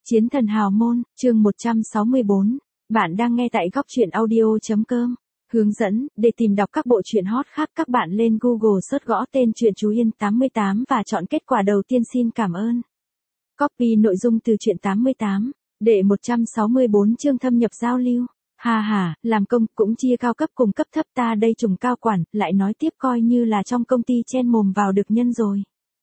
Chiến thần hào môn, chương 164. Bạn đang nghe tại góc truyện audio.com. Hướng dẫn, để tìm đọc các bộ truyện hot khác các bạn lên Google search gõ tên truyện Chú Yên 88 và chọn kết quả đầu tiên. Xin cảm ơn. Copy nội dung từ truyện 88. Đệ 164 chương thâm nhập giao lưu. Làm công cũng chia cao cấp cùng cấp thấp, ta đây trùng cao quản, lại nói tiếp coi như là trong công ty chen mồm vào được nhân rồi.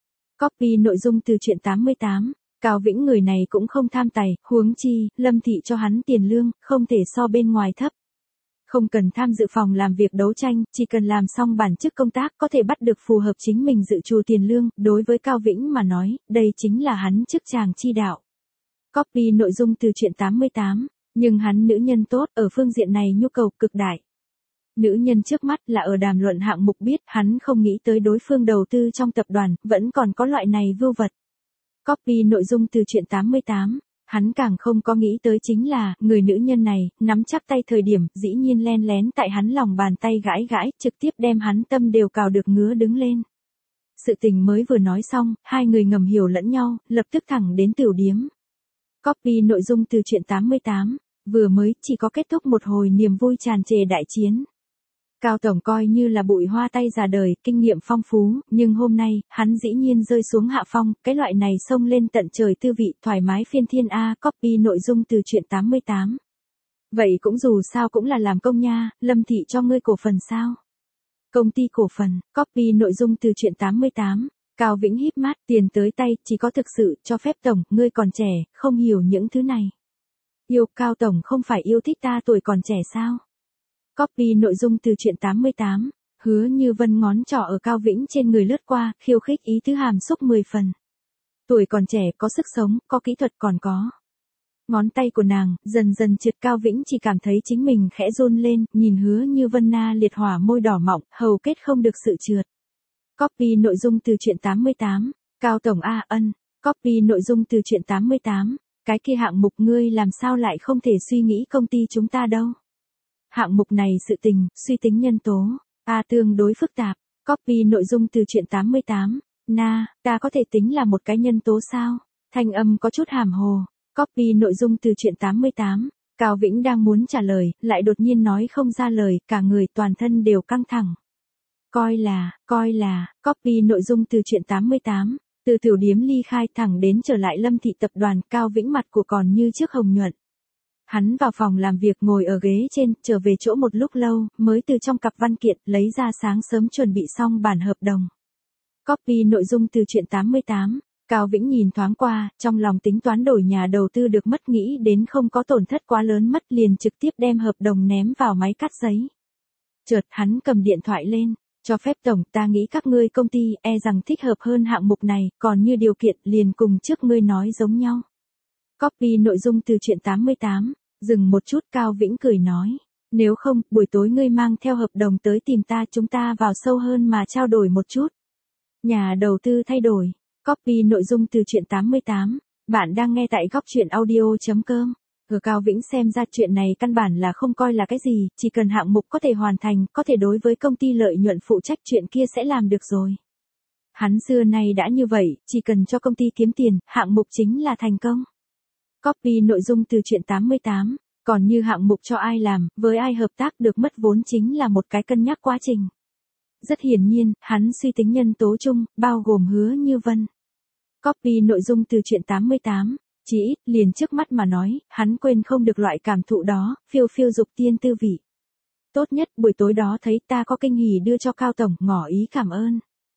Copy nội dung từ truyện 88. Cao Vĩnh người này cũng không tham tài, huống chi, Lâm Thị cho hắn tiền lương, không thể so bên ngoài thấp. Không cần tham dự phòng làm việc đấu tranh, chỉ cần làm xong bản chức công tác có thể bắt được phù hợp chính mình dự trù tiền lương, đối với Cao Vĩnh mà nói, đây chính là hắn chức chàng chi đạo. Copy nội dung từ truyện 88, nhưng hắn nữ nhân tốt, ở phương diện này nhu cầu cực đại. Nữ nhân trước mắt là ở đàm luận hạng mục, biết hắn không nghĩ tới đối phương đầu tư trong tập đoàn, vẫn còn có loại này vưu vật. Copy nội dung từ truyện 88, hắn càng không có nghĩ tới chính là, người nữ nhân này, nắm chắc tay thời điểm, dĩ nhiên len lén tại hắn lòng bàn tay gãi gãi, trực tiếp đem hắn tâm đều cào được ngứa đứng lên. Sự tình mới vừa nói xong, hai người ngầm hiểu lẫn nhau, lập tức thẳng đến tiểu điếm. Copy nội dung từ truyện 88, vừa mới chỉ có kết thúc một hồi niềm vui tràn trề đại chiến. Cao Tổng coi như là bụi hoa tay già đời, kinh nghiệm phong phú, nhưng hôm nay, hắn dĩ nhiên rơi xuống hạ phong, cái loại này xông lên tận trời tư vị, thoải mái phiên thiên A. Copy nội dung từ truyện 88. Vậy cũng dù sao cũng là làm công nha, Lâm Thị cho ngươi cổ phần sao? Công ty cổ phần, copy nội dung từ truyện 88. Cao Vĩnh híp mắt, tiền tới tay, chỉ có thực sự, cho phép Tổng, ngươi còn trẻ, không hiểu những thứ này. Yêu, Cao Tổng không phải yêu thích ta tuổi còn trẻ sao? Copy nội dung từ truyện 88, Hứa Như Vân ngón trỏ ở Cao Vĩnh trên người lướt qua, khiêu khích ý tứ hàm xúc 10 phần. Tuổi còn trẻ, có sức sống, có kỹ thuật còn có. Ngón tay của nàng, dần dần trượt, Cao Vĩnh chỉ cảm thấy chính mình khẽ run lên, nhìn Hứa Như Vân na liệt hỏa môi đỏ mọng, hầu kết không được sự trượt. Copy nội dung từ truyện 88, Cao Tổng A ân. Copy nội dung từ truyện 88, cái kia hạng mục ngươi làm sao lại không thể suy nghĩ công ty chúng ta đâu. Hạng mục này sự tình, suy tính nhân tố, tương đối phức tạp. Copy nội dung từ truyện 88, ta có thể tính là một cái nhân tố sao? Thanh âm có chút hàm hồ. Copy nội dung từ truyện 88, Cao Vĩnh đang muốn trả lời, lại đột nhiên nói không ra lời, cả người toàn thân đều căng thẳng. Coi là, copy nội dung từ truyện 88, từ tiểu điếm ly khai thẳng đến trở lại Lâm Thị tập đoàn, Cao Vĩnh mặt của còn như trước hồng nhuận. Hắn vào phòng làm việc ngồi ở ghế trên, trở về chỗ một lúc lâu, mới từ trong cặp văn kiện, lấy ra sáng sớm chuẩn bị xong bản hợp đồng. Copy nội dung từ truyện 88, Cao Vĩnh nhìn thoáng qua, trong lòng tính toán đổi nhà đầu tư được mất, nghĩ đến không có tổn thất quá lớn mất, liền trực tiếp đem hợp đồng ném vào máy cắt giấy. Chợt hắn cầm điện thoại lên, cho phép Tổng, ta nghĩ các ngươi công ty rằng thích hợp hơn hạng mục này, còn như điều kiện liền cùng trước ngươi nói giống nhau. Copy nội dung từ truyện 88, dừng một chút, Cao Vĩnh cười nói, nếu không, buổi tối ngươi mang theo hợp đồng tới tìm ta, chúng ta vào sâu hơn mà trao đổi một chút. Nhà đầu tư thay đổi. Copy nội dung từ truyện 88, bạn đang nghe tại góc truyện audio.com. Ở Cao Vĩnh xem ra chuyện này căn bản là không coi là cái gì, chỉ cần hạng mục có thể hoàn thành, có thể đối với công ty lợi nhuận phụ trách, chuyện kia sẽ làm được rồi. Hắn xưa nay đã như vậy, chỉ cần cho công ty kiếm tiền, hạng mục chính là thành công. Copy nội dung từ truyện 88, còn như hạng mục cho ai làm, với ai hợp tác được mất vốn chính là một cái cân nhắc quá trình. Rất hiển nhiên, hắn suy tính nhân tố chung, bao gồm Hứa Như Vân. Copy nội dung từ truyện 88, chỉ ít, liền trước mắt mà nói, hắn quên không được loại cảm thụ đó, phiêu phiêu dục tiên tư vị. Tốt nhất, buổi tối đó thấy ta có kinh hỉ đưa cho Cao Tổng, ngỏ ý cảm ơn.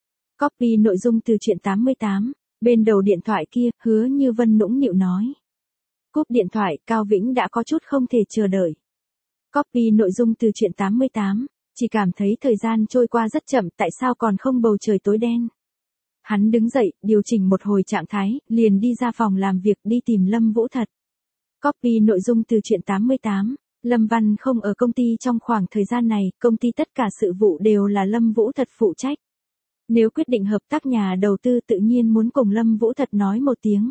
Copy nội dung từ truyện 88, bên đầu điện thoại kia, Hứa Như Vân nũng nịu nói. Cúp điện thoại, Cao Vĩnh đã có chút không thể chờ đợi. Copy nội dung từ truyện 88, chỉ cảm thấy thời gian trôi qua rất chậm, tại sao còn không bầu trời tối đen. Hắn đứng dậy, điều chỉnh một hồi trạng thái, liền đi ra phòng làm việc đi tìm Lâm Vũ Thật. Copy nội dung từ truyện 88, Lâm Văn không ở công ty trong khoảng thời gian này, công ty tất cả sự vụ đều là Lâm Vũ Thật phụ trách. Nếu quyết định hợp tác nhà đầu tư tự nhiên muốn cùng Lâm Vũ Thật nói một tiếng.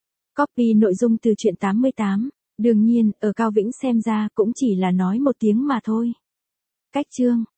Copy nội dung từ truyện 88, đương nhiên, ở Cao Vĩnh xem ra cũng chỉ là nói một tiếng mà thôi. Cách chương,